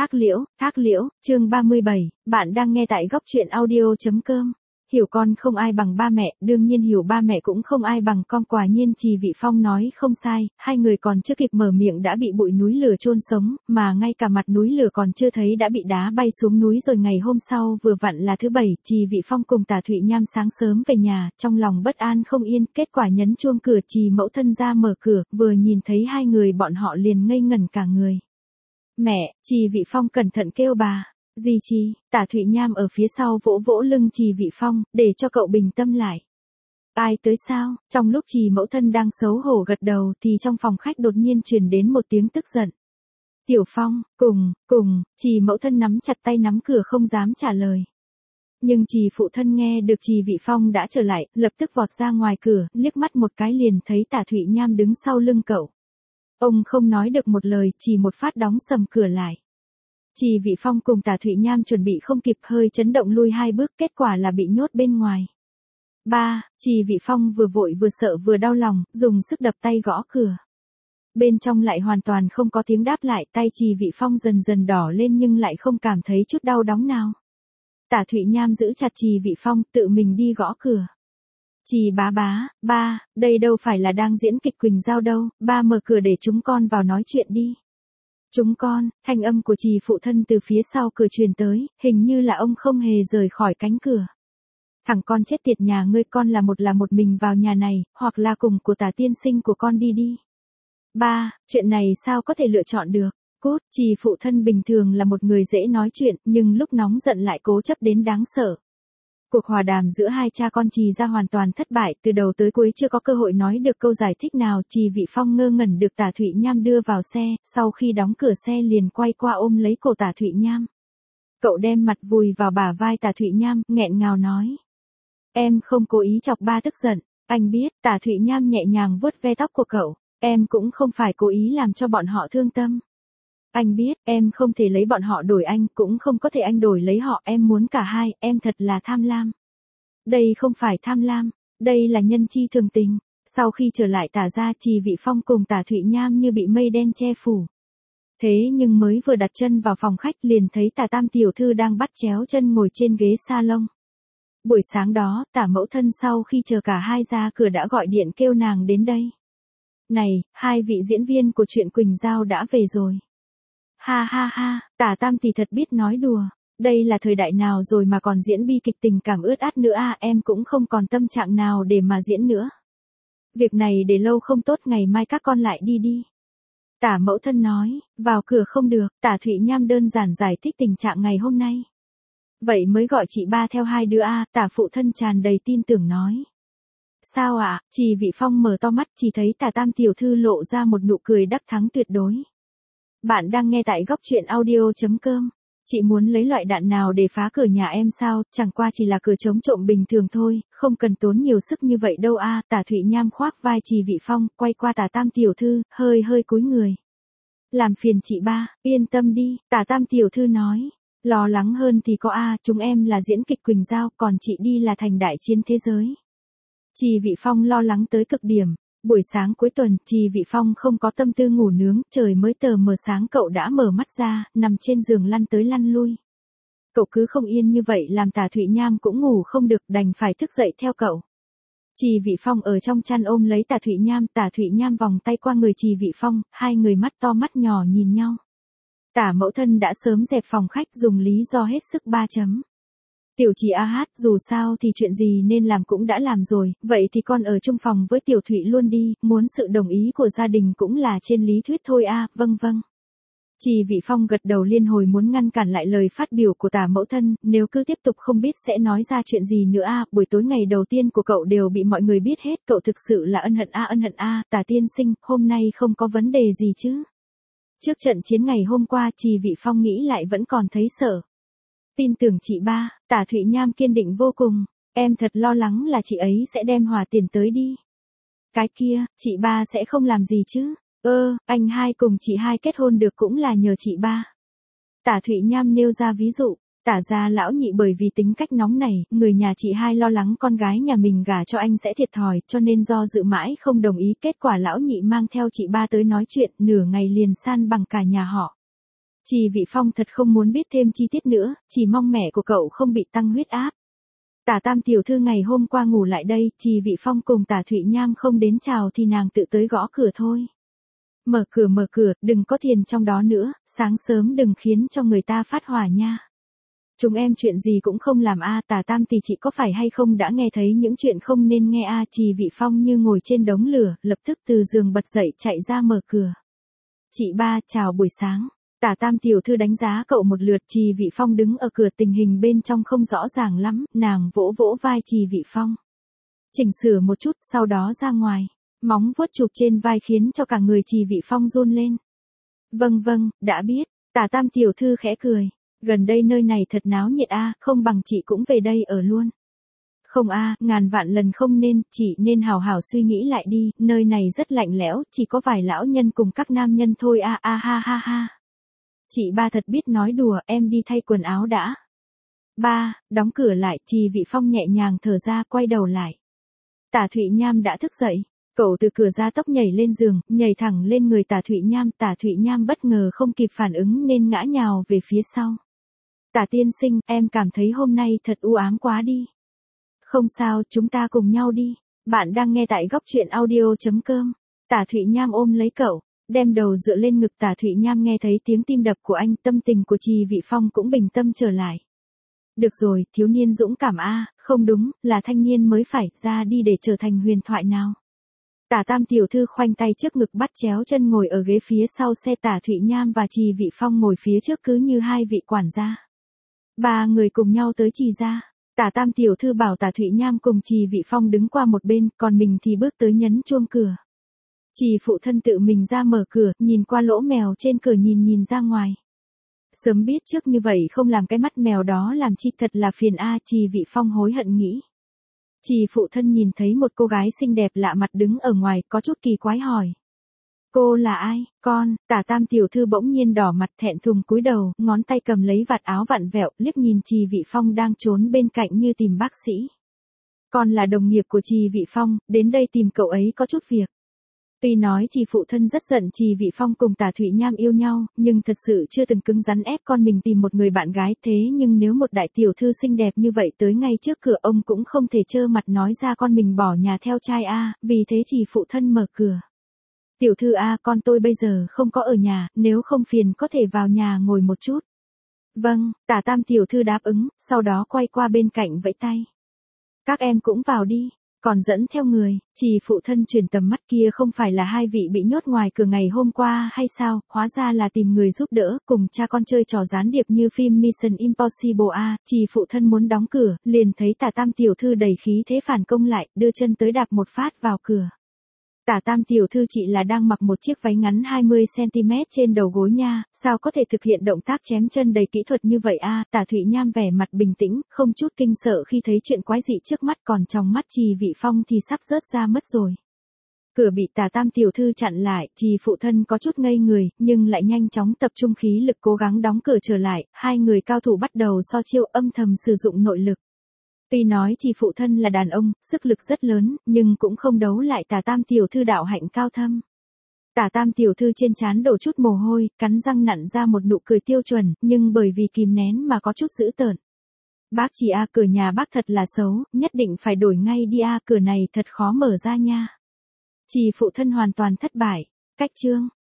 Thác liễu, chương 37, bạn đang nghe tại góc truyện audio.com. Hiểu con không ai bằng ba mẹ, đương nhiên hiểu ba mẹ cũng không ai bằng con. Quả nhiên Trì Vị Phong nói không sai, hai người còn chưa kịp mở miệng đã bị bụi núi lửa chôn sống, mà ngay cả mặt núi lửa còn chưa thấy đã bị đá bay xuống núi rồi. Ngày hôm sau vừa vặn là thứ Bảy, Trì Vị Phong cùng Tả Thụy Nham sáng sớm về nhà, trong lòng bất an không yên, kết quả nhấn chuông cửa, Trì mẫu thân ra mở cửa, vừa nhìn thấy hai người bọn họ liền ngây ngẩn cả người. Mẹ, Trì Vị Phong cẩn thận kêu bà. Gì Trì? Tả Thụy Nham ở phía sau vỗ vỗ lưng Trì Vị Phong, để cho cậu bình tâm lại. Ai tới sao? Trong lúc Trì mẫu thân đang xấu hổ gật đầu thì trong phòng khách đột nhiên truyền đến một tiếng tức giận. Tiểu Phong, cùng, Trì mẫu thân nắm chặt tay nắm cửa không dám trả lời. Nhưng Trì phụ thân nghe được Trì Vị Phong đã trở lại, lập tức vọt ra ngoài cửa, liếc mắt một cái liền thấy Tả Thụy Nham đứng sau lưng cậu. Ông không nói được một lời, chỉ một phát đóng sầm cửa lại. Trì Vị Phong cùng Tả Thụy Nham chuẩn bị không kịp, hơi chấn động lui hai bước, kết quả là bị nhốt bên ngoài. Ba, Trì Vị Phong vừa vội vừa sợ vừa đau lòng, dùng sức đập tay gõ cửa. Bên trong lại hoàn toàn không có tiếng đáp lại, tay Trì Vị Phong dần dần đỏ lên nhưng lại không cảm thấy chút đau đớn nào. Tả Thụy Nham giữ chặt Trì Vị Phong, tự mình đi gõ cửa. Trì ba, đây đâu phải là đang diễn kịch Quỳnh Giao đâu, ba mở cửa để chúng con vào nói chuyện đi. Chúng con, thanh âm của Trì phụ thân từ phía sau cửa truyền tới, hình như là ông không hề rời khỏi cánh cửa. Thằng con chết tiệt nhà ngươi, con là một mình vào nhà này, hoặc là cùng của Tả tiên sinh của con đi. Ba, chuyện này sao có thể lựa chọn được? Cút, Trì phụ thân bình thường là một người dễ nói chuyện, nhưng lúc nóng giận lại cố chấp đến đáng sợ. Cuộc hòa đàm giữa hai cha con Trì ra hoàn toàn thất bại, từ đầu tới cuối chưa có cơ hội nói được câu giải thích nào. Trì Vị Phong ngơ ngẩn được Tả Thụy Nham đưa vào xe, sau khi đóng cửa xe liền quay qua ôm lấy cổ Tả Thụy Nham. Cậu đem mặt vùi vào bả vai Tả Thụy Nham, nghẹn ngào nói. Em không cố ý chọc ba tức giận, anh biết. Tả Thụy Nham nhẹ nhàng vuốt ve tóc của cậu, em cũng không phải cố ý làm cho bọn họ thương tâm. Anh biết, em không thể lấy bọn họ đổi anh, cũng không có thể anh đổi lấy họ, em muốn cả hai, em thật là tham lam. Đây không phải tham lam, đây là nhân chi thường tình. Sau khi trở lại Tả gia, Trì Vị Phong cùng Tả Thụy Nham như bị mây đen che phủ. Thế nhưng mới vừa đặt chân vào phòng khách liền thấy Tả tam tiểu thư đang bắt chéo chân ngồi trên ghế salon. Buổi sáng đó, Tả mẫu thân sau khi chờ cả hai ra cửa đã gọi điện kêu nàng đến đây. Này, hai vị diễn viên của truyện Quỳnh Giao đã về rồi. Ha, Tả tam thì thật biết nói đùa. Đây là thời đại nào rồi mà còn diễn bi kịch tình cảm ướt át nữa à, em cũng không còn tâm trạng nào để mà diễn nữa. Việc này để lâu không tốt, ngày mai các con lại đi. Tả mẫu thân nói, vào cửa không được. Tả Thụy Nham đơn giản giải thích tình trạng ngày hôm nay. Vậy mới gọi chị ba theo hai đứa à, Tả phụ thân tràn đầy tin tưởng nói. Sao ạ? Trì Vị Phong mở to mắt, chỉ thấy Tả tam tiểu thư lộ ra một nụ cười đắc thắng tuyệt đối. Bạn đang nghe tại góc truyện audio.com. Chị muốn lấy loại đạn nào để phá cửa nhà em sao, chẳng qua chỉ là cửa chống trộm bình thường thôi, không cần tốn nhiều sức như vậy đâu à. Tả Thụy Nham khoác vai Trì Vị Phong, quay qua Tả tam tiểu thư, hơi cúi người. Làm phiền chị ba, yên tâm đi, Tả tam tiểu thư nói. Lo lắng hơn thì có à, chúng em là diễn kịch Quỳnh Giao, còn chị đi là thành đại chiến thế giới. Trì Vị Phong lo lắng tới cực điểm. Buổi sáng cuối tuần, Trì Vị Phong không có tâm tư ngủ nướng, trời mới tờ mờ sáng cậu đã mở mắt ra, nằm trên giường lăn tới lăn lui. Cậu cứ không yên như vậy làm Tả Thụy Nham cũng ngủ không được, đành phải thức dậy theo cậu. Trì Vị Phong ở trong chăn ôm lấy Tả Thụy Nham vòng tay qua người Trì Vị Phong, hai người mắt to mắt nhỏ nhìn nhau. Tả mẫu thân đã sớm dẹp phòng khách dùng lý do hết sức 3 chấm. Tiểu Trì dù sao thì chuyện gì nên làm cũng đã làm rồi, vậy thì con ở chung phòng với Tiểu Thụy luôn đi, muốn sự đồng ý của gia đình cũng là trên lý thuyết thôi à, vâng. Trì Vị Phong gật đầu liên hồi muốn ngăn cản lại lời phát biểu của Tả mẫu thân, nếu cứ tiếp tục không biết sẽ nói ra chuyện gì nữa à, buổi tối ngày đầu tiên của cậu đều bị mọi người biết hết, cậu thực sự là ân hận à, Tả tiên sinh, hôm nay không có vấn đề gì chứ. Trước trận chiến ngày hôm qua, Trì Vị Phong nghĩ lại vẫn còn thấy sợ. Tin tưởng chị ba, Tả Thụy Nham kiên định vô cùng, em thật lo lắng là chị ấy sẽ đem hòa tiền tới đi. Cái kia, chị ba sẽ không làm gì chứ? Anh hai cùng chị hai kết hôn được cũng là nhờ chị ba. Tả Thụy Nham nêu ra ví dụ, Tả gia lão nhị bởi vì tính cách nóng này, người nhà chị hai lo lắng con gái nhà mình gả cho anh sẽ thiệt thòi, cho nên do dự mãi không đồng ý, kết quả lão nhị mang theo chị ba tới nói chuyện, nửa ngày liền san bằng cả nhà họ. Trì Vị Phong thật không muốn biết thêm chi tiết nữa, chỉ mong mẹ của cậu không bị tăng huyết áp. Tả Tam tiểu thư ngày hôm qua ngủ lại đây, Trì Vị Phong cùng Tả Thụy Nham không đến chào thì nàng tự tới gõ cửa thôi. Mở cửa, đừng có thiền trong đó nữa, sáng sớm đừng khiến cho người ta phát hỏa nha. Chúng em chuyện gì cũng không làm a. Tả Tam tỷ chị có phải hay không đã nghe thấy những chuyện không nên nghe a. Trì Vị Phong như ngồi trên đống lửa, lập tức từ giường bật dậy chạy ra mở cửa. Chị ba, chào buổi sáng. Tả Tam tiểu thư đánh giá cậu một lượt. Trì Vị Phong đứng ở cửa, tình hình bên trong không rõ ràng lắm, nàng vỗ vỗ vai Trì Vị Phong. Chỉnh sửa một chút, sau đó ra ngoài. Móng vuốt chụp trên vai khiến cho cả người Trì Vị Phong run lên. Vâng, đã biết. Tả Tam tiểu thư khẽ cười. Gần đây nơi này thật náo nhiệt a, không bằng chị cũng về đây ở luôn. Không a, ngàn vạn lần không nên, chị nên hào hào suy nghĩ lại đi, nơi này rất lạnh lẽo, chỉ có vài lão nhân cùng các nam nhân thôi a a ha ha ha. Chị ba thật biết nói đùa, em đi thay quần áo đã. Ba, đóng cửa lại. Trì Vị Phong nhẹ nhàng thở ra, quay đầu lại. Tả Thụy Nham đã thức dậy. Cậu từ cửa ra tốc nhảy lên giường, nhảy thẳng lên người Tả Thụy Nham. Tả Thụy Nham bất ngờ không kịp phản ứng nên ngã nhào về phía sau. Tả tiên sinh, em cảm thấy hôm nay thật u ám quá đi. Không sao, chúng ta cùng nhau đi. Bạn đang nghe tại góc truyện audio.com. Tả Thụy Nham ôm lấy cậu, đem đầu dựa lên ngực Tả Thụy Nham. Nghe thấy tiếng tim đập của anh, tâm tình của Trì Vị Phong cũng bình tâm trở lại. Được rồi, thiếu niên dũng cảm a, không đúng, là thanh niên mới phải, ra đi để trở thành huyền thoại nào. Tả Tam tiểu thư khoanh tay trước ngực bắt chéo chân ngồi ở ghế phía sau xe. Tả Thụy Nham và Trì Vị Phong ngồi phía trước cứ như hai vị quản gia. Ba người cùng nhau tới Trì gia. Tả Tam tiểu thư bảo Tả Thụy Nham cùng Trì Vị Phong đứng qua một bên, còn mình thì bước tới nhấn chuông cửa. Trì phụ thân tự mình ra mở cửa, nhìn qua lỗ mèo trên cửa, nhìn ra ngoài. Sớm biết trước như vậy không làm cái mắt mèo đó làm chi, thật là phiền a. Trì Vị Phong hối hận nghĩ. Trì phụ thân nhìn thấy một cô gái xinh đẹp lạ mặt đứng ở ngoài, có chút kỳ quái hỏi. Cô là ai, con? Tả Tam tiểu thư bỗng nhiên đỏ mặt, thẹn thùng cúi đầu, ngón tay cầm lấy vạt áo vặn vẹo, liếc nhìn Trì Vị Phong đang trốn bên cạnh như tìm bác sĩ. Con là đồng nghiệp của Trì Vị Phong, đến đây tìm cậu ấy có chút việc. Tuy nói Trì phụ thân rất giận Trì Vị Phong cùng Tả Thụy Nham yêu nhau, nhưng thật sự chưa từng cứng rắn ép con mình tìm một người bạn gái. Thế nhưng nếu một đại tiểu thư xinh đẹp như vậy tới ngay trước cửa, ông cũng không thể trơ mặt nói ra con mình bỏ nhà theo trai a. Vì thế Trì phụ thân mở cửa. Tiểu thư a, con tôi bây giờ không có ở nhà, nếu không phiền có thể vào nhà ngồi một chút. Vâng, Tả Tam tiểu thư đáp ứng, sau đó quay qua bên cạnh vẫy tay. Các em cũng vào đi. Còn dẫn theo người. Trì phụ thân chuyển tầm mắt, kia không phải là hai vị bị nhốt ngoài cửa ngày hôm qua hay sao, hóa ra là tìm người giúp đỡ, cùng cha con chơi trò gián điệp như phim Mission Impossible a. Trì phụ thân muốn đóng cửa, liền thấy Tả Tam tiểu thư đầy khí thế phản công lại, đưa chân tới đạp một phát vào cửa. Tả Tam tiểu thư, chị là đang mặc một chiếc váy ngắn 20cm trên đầu gối nha, sao có thể thực hiện động tác chém chân đầy kỹ thuật như vậy a? Tả Thụy Nham vẻ mặt bình tĩnh, không chút kinh sợ khi thấy chuyện quái dị trước mắt, còn trong mắt Trì Vị Phong thì sắp rớt ra mất rồi. Cửa bị Tả Tam tiểu thư chặn lại, Trì phụ thân có chút ngây người, nhưng lại nhanh chóng tập trung khí lực cố gắng đóng cửa trở lại. Hai người cao thủ bắt đầu so chiêu, âm thầm sử dụng nội lực. Tuy nói Trì phụ thân là đàn ông, sức lực rất lớn, nhưng cũng không đấu lại Tả Tam tiểu thư đạo hạnh cao thâm. Tả Tam tiểu thư trên trán đổ chút mồ hôi, cắn răng nặn ra một nụ cười tiêu chuẩn, nhưng bởi vì kìm nén mà có chút dữ tợn. Bác Trì a, cửa nhà bác thật là xấu, nhất định phải đổi ngay đi a, cửa này thật khó mở ra nha. Trì phụ thân hoàn toàn thất bại. Cách chương